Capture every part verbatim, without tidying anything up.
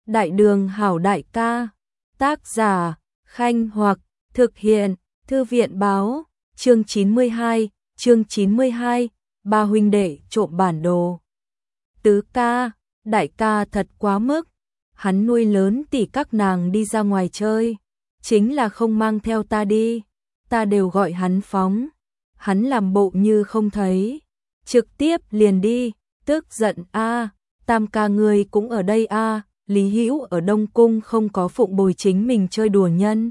Đại đường hảo đại ca. Tác giả, Khanh Hoặc, thực hiện, Thư viện báo, chương chín mươi hai, chương chín mươi hai, ba huynh đệ trộm bản đồ. Tứ ca, đại ca thật quá mức, hắn nuôi lớn tỷ các nàng đi ra ngoài chơi, chính là không mang theo ta đi, ta đều gọi hắn phóng, hắn làm bộ như không thấy, trực tiếp liền đi, tức giận a, tam ca ngươi cũng ở đây a. Lý Hữu ở Đông Cung không có phụng bồi chính mình chơi đùa nhân.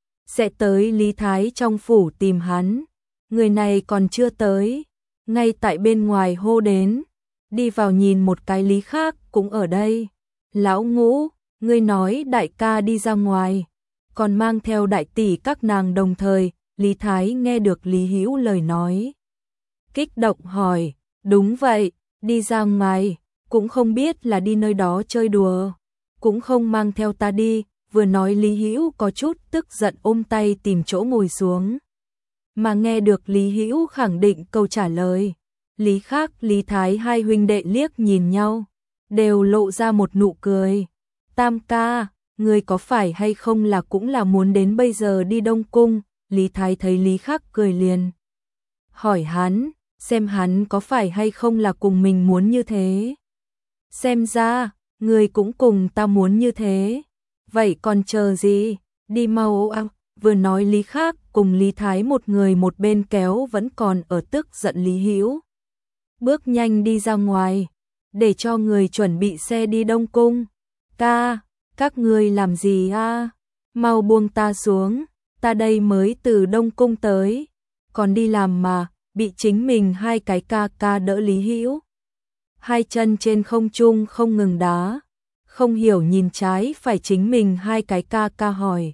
Sẽ tới Lý Thái trong phủ tìm hắn. Người này còn chưa tới. Ngay tại bên ngoài hô đến. Đi vào nhìn một cái Lý khác cũng ở đây. Lão Ngũ, ngươi nói đại ca đi ra ngoài. Còn mang theo đại tỷ các nàng đồng thời. Lý Thái nghe được Lý Hữu lời nói. Kích động hỏi. Đúng vậy, đi ra ngoài. Cũng không biết là đi nơi đó chơi đùa, cũng không mang theo ta đi, vừa nói Lý Hữu có chút tức giận ôm tay tìm chỗ ngồi xuống. Mà nghe được Lý Hữu khẳng định câu trả lời, Lý Khác, Lý Thái hai huynh đệ liếc nhìn nhau, đều lộ ra một nụ cười. Tam ca, người có phải hay không là cũng là muốn đến bây giờ đi Đông Cung? Lý Thái thấy Lý Khác cười liền. Hỏi hắn, xem hắn có phải hay không là cùng mình muốn như thế. Xem ra, người cũng cùng ta muốn như thế. Vậy còn chờ gì? Đi mau à. Vừa nói Lý Khác cùng Lý Thái một người một bên kéo vẫn còn ở tức giận Lý Hữu. Bước nhanh đi ra ngoài, để cho người chuẩn bị xe đi Đông Cung. Ca, các người làm gì a? Mau buông ta xuống, ta đây mới từ Đông Cung tới. Còn đi làm mà, bị chính mình hai cái ca ca đỡ Lý Hữu. Hai chân trên không trung không ngừng đá, không hiểu nhìn trái phải chính mình hai cái ca ca hỏi.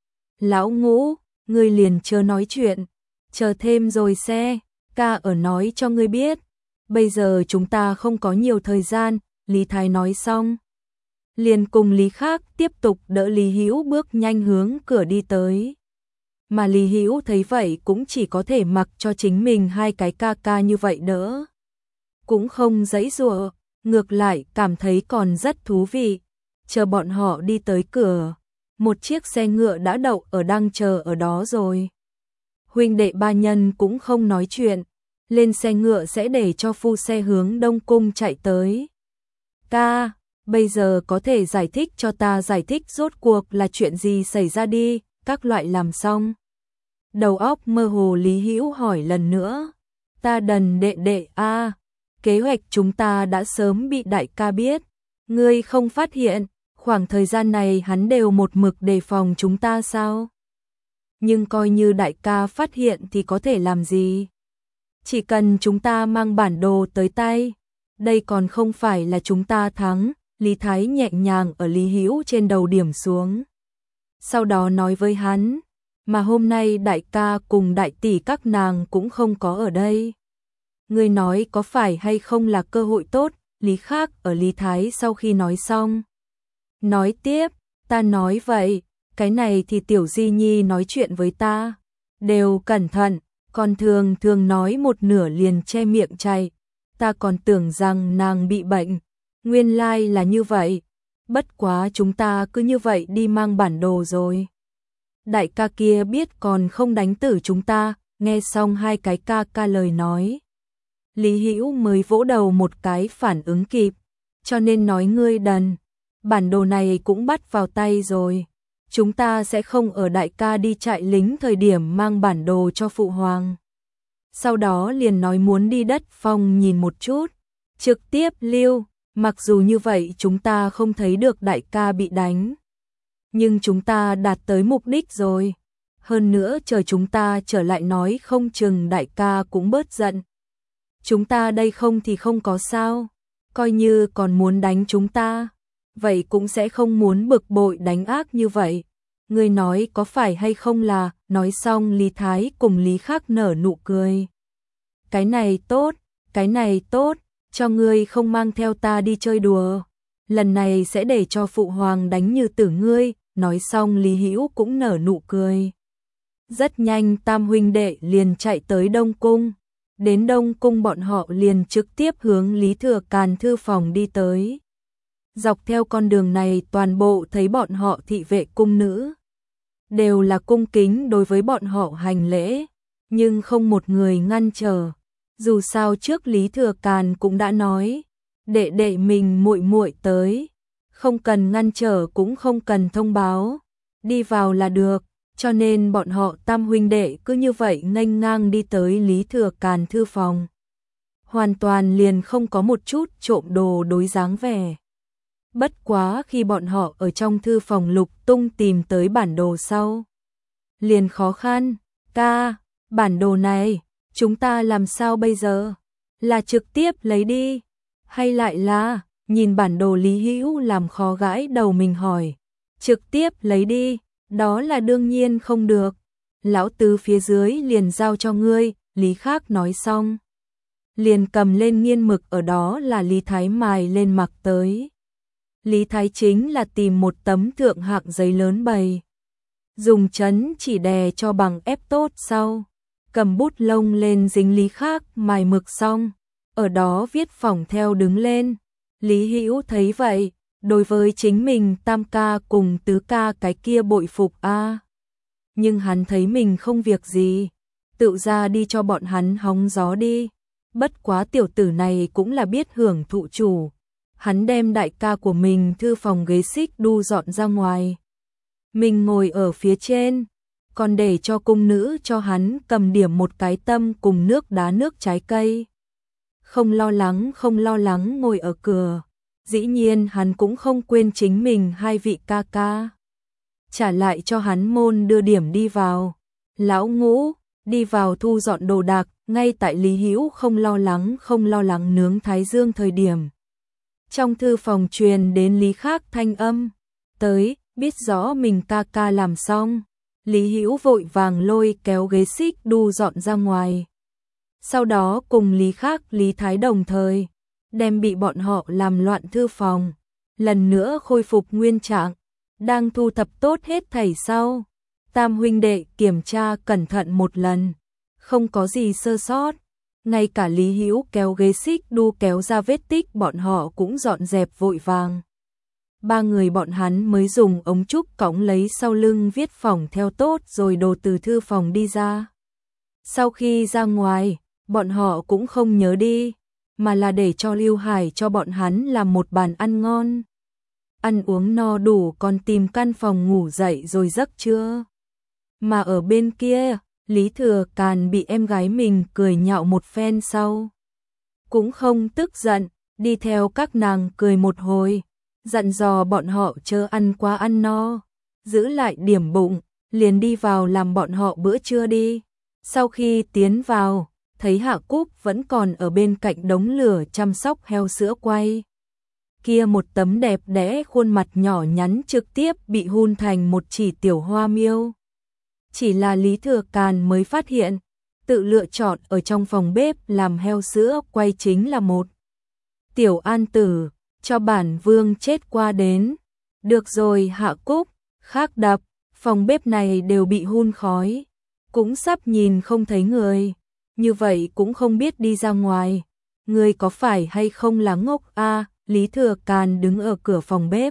Lão Ngũ, ngươi liền chưa nói chuyện, chờ thêm rồi xe, ca ở nói cho ngươi biết, bây giờ chúng ta không có nhiều thời gian. Lý Thái nói xong, liền cùng Lý Khác tiếp tục đỡ Lý Hữu bước nhanh hướng cửa đi tới. Mà Lý Hữu thấy vậy cũng chỉ có thể mặc cho chính mình hai cái ca ca như vậy đỡ. Cũng không giãy giụa, ngược lại cảm thấy còn rất thú vị. Chờ bọn họ đi tới cửa, một chiếc xe ngựa đã đậu ở đang chờ ở đó rồi. Huynh đệ ba nhân cũng không nói chuyện, lên xe ngựa sẽ để cho phu xe hướng Đông Cung chạy tới. Ca, bây giờ có thể giải thích cho ta giải thích rốt cuộc là chuyện gì xảy ra đi, các loại làm xong. Đầu óc mơ hồ Lý Hữu hỏi lần nữa. Ta đần đệ đệ a. Kế hoạch chúng ta đã sớm bị đại ca biết, ngươi không phát hiện, khoảng thời gian này hắn đều một mực đề phòng chúng ta sao? Nhưng coi như đại ca phát hiện thì có thể làm gì? Chỉ cần chúng ta mang bản đồ tới tay, đây còn không phải là chúng ta thắng. Lý Thái nhẹ nhàng ở Lý Hữu trên đầu điểm xuống. Sau đó nói với hắn, mà hôm nay đại ca cùng đại tỷ các nàng cũng không có ở đây. Ngươi nói có phải hay không là cơ hội tốt? Lý Khác ở Lý Thái sau khi nói xong. Nói tiếp, ta nói vậy, cái này thì Tiểu Di Nhi nói chuyện với ta. Đều cẩn thận, còn thường thường nói một nửa liền che miệng chạy. Ta còn tưởng rằng nàng bị bệnh, nguyên lai là như vậy. Bất quá chúng ta cứ như vậy đi mang bản đồ rồi. Đại ca kia biết còn không đánh tử chúng ta, nghe xong hai cái ca ca lời nói. Lý Hữu mới vỗ đầu một cái phản ứng kịp, cho nên nói ngươi đần, bản đồ này cũng bắt vào tay rồi. Chúng ta sẽ không ở đại ca đi chạy lính thời điểm mang bản đồ cho phụ hoàng. Sau đó liền nói muốn đi đất phong nhìn một chút, trực tiếp lưu, mặc dù như vậy chúng ta không thấy được đại ca bị đánh. Nhưng chúng ta đạt tới mục đích rồi. Hơn nữa chờ chúng ta trở lại nói không chừng đại ca cũng bớt giận. Chúng ta đây không thì không có sao, coi như còn muốn đánh chúng ta, vậy cũng sẽ không muốn bực bội đánh ác như vậy. Ngươi nói có phải hay không là, nói xong Lý Thái cùng Lý Khác nở nụ cười. Cái này tốt, cái này tốt, cho ngươi không mang theo ta đi chơi đùa. Lần này sẽ để cho phụ hoàng đánh như tử ngươi, nói xong Lý Hữu cũng nở nụ cười. Rất nhanh tam huynh đệ liền chạy tới Đông Cung. Đến Đông Cung bọn họ liền trực tiếp hướng Lý Thừa Càn thư phòng đi tới. Dọc theo con đường này toàn bộ thấy bọn họ thị vệ cung nữ. Đều là cung kính đối với bọn họ hành lễ, nhưng không một người ngăn trở. Dù sao trước Lý Thừa Càn cũng đã nói, đệ đệ mình muội muội tới, không cần ngăn trở cũng không cần thông báo, đi vào là được, cho nên bọn họ tam huynh đệ cứ như vậy nghênh ngang đi tới Lý Thừa Càn thư phòng. Hoàn toàn liền không có một chút trộm đồ đối dáng vẻ. Bất quá khi bọn họ ở trong thư phòng lục tung tìm tới bản đồ sau. Liền khó khăn, ca, bản đồ này, chúng ta làm sao bây giờ? Là trực tiếp lấy đi? Hay lại là, nhìn bản đồ Lý Hữu làm khó gãi đầu mình hỏi. Trực tiếp lấy đi, đó là đương nhiên không được. Lão tứ phía dưới liền giao cho ngươi, Lý Khác nói xong. Liền cầm lên nghiên mực ở đó là Lý Thái mài lên mặc tới. Lý Thái chính là tìm một tấm thượng hạng giấy lớn bày. Dùng chấn chỉ đè cho bằng ép tốt sau. Cầm bút lông lên dính Lý Khác mài mực xong. Ở đó viết phỏng theo đứng lên. Lý Hữu thấy vậy, đối với chính mình tam ca cùng tứ ca cái kia bội phục a. Nhưng hắn thấy mình không việc gì, tự ra đi cho bọn hắn hóng gió đi. Bất quá tiểu tử này cũng là biết hưởng thụ chủ. Hắn đem đại ca của mình thư phòng ghế xích đu dọn ra ngoài. Mình ngồi ở phía trên, còn để cho cung nữ cho hắn cầm điểm một cái tâm cùng nước đá nước trái cây. Không lo lắng không lo lắng ngồi ở cửa. Dĩ nhiên hắn cũng không quên chính mình hai vị ca ca. Trả lại cho hắn môn đưa điểm đi vào. Lão Ngũ, đi vào thu dọn đồ đạc, ngay tại Lý Hữu không lo lắng không lo lắng nướng thái dương thời điểm. Trong thư phòng truyền đến Lý Khác thanh âm, tới, biết rõ mình ca ca làm xong. Lý Hữu vội vàng lôi kéo ghế xích đu dọn ra ngoài. Sau đó cùng Lý Khác Lý Thái đồng thời, đem bị bọn họ làm loạn thư phòng, lần nữa khôi phục nguyên trạng, đang thu thập tốt hết thảy sau. Tam huynh đệ kiểm tra cẩn thận một lần, không có gì sơ sót. Ngay cả Lý Hữu kéo ghế xích đu kéo ra vết tích bọn họ cũng dọn dẹp vội vàng. Ba người bọn hắn mới dùng ống trúc cõng lấy sau lưng viết phỏng theo tốt rồi đồ từ thư phòng đi ra. Sau khi ra ngoài, bọn họ cũng không nhớ đi, mà là để cho Lưu Hải cho bọn hắn làm một bàn ăn ngon. Ăn uống no đủ còn tìm căn phòng ngủ dậy rồi giấc chưa. Mà ở bên kia, Lý Thừa Càn bị em gái mình cười nhạo một phen sau. Cũng không tức giận, đi theo các nàng cười một hồi, dặn dò bọn họ chớ ăn quá ăn no, giữ lại điểm bụng, liền đi vào làm bọn họ bữa trưa đi. Sau khi tiến vào, thấy Hạ Cúc vẫn còn ở bên cạnh đống lửa chăm sóc heo sữa quay. Kia một tấm đẹp đẽ khuôn mặt nhỏ nhắn trực tiếp bị hun thành một chỉ tiểu hoa miêu. Chỉ là Lý Thừa Càn mới phát hiện, tự lựa chọn ở trong phòng bếp làm heo sữa quay chính là một tiểu an tử, cho bản vương chết qua đến. Được rồi Hạ Cúc, khác đập, phòng bếp này đều bị hun khói, cũng sắp nhìn không thấy người, như vậy cũng không biết đi ra ngoài. Người có phải hay không là ngốc a? Lý Thừa Càn đứng ở cửa phòng bếp,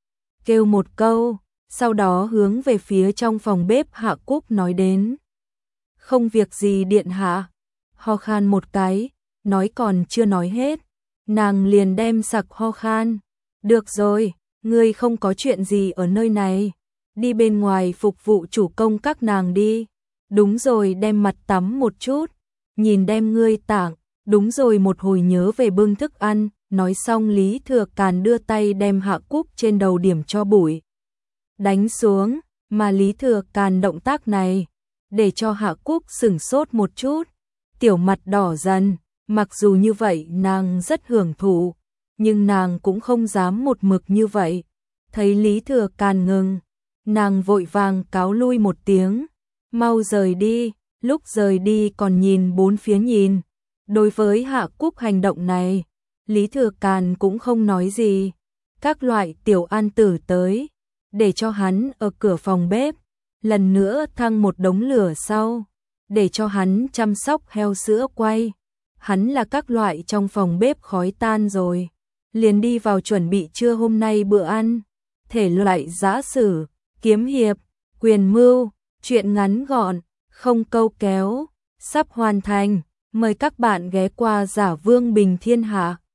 kêu một câu. Sau đó hướng về phía trong phòng bếp Hạ Cúc nói đến. Không việc gì điện hạ. Ho khan một cái, nói còn chưa nói hết. Nàng liền đem sặc ho khan. Được rồi, ngươi không có chuyện gì ở nơi này. Đi bên ngoài phục vụ chủ công các nàng đi. Đúng rồi đem mặt tắm một chút. Nhìn đem ngươi tảng. Đúng rồi một hồi nhớ về bưng thức ăn. Nói xong Lý Thừa Càn đưa tay đem Hạ Cúc trên đầu điểm cho bụi đánh xuống, mà Lý Thừa Càn động tác này, để cho Hạ Cúc sửng sốt một chút, tiểu mặt đỏ dần, mặc dù như vậy nàng rất hưởng thụ, nhưng nàng cũng không dám một mực như vậy. Thấy Lý Thừa Càn ngừng, nàng vội vàng cáo lui một tiếng, mau rời đi, lúc rời đi còn nhìn bốn phía nhìn. Đối với Hạ Cúc hành động này, Lý Thừa Càn cũng không nói gì, các loại tiểu an tử tới. Để cho hắn ở cửa phòng bếp, lần nữa thăng một đống lửa sau, để cho hắn chăm sóc heo sữa quay. Hắn là các loại trong phòng bếp khói tan rồi. liền đi vào chuẩn bị trưa hôm nay bữa ăn. Thể loại giã sử, kiếm hiệp, quyền mưu, truyện ngắn gọn, không câu kéo, sắp hoàn thành. Mời các bạn ghé qua Giả Vương Bình Thiên Hạ.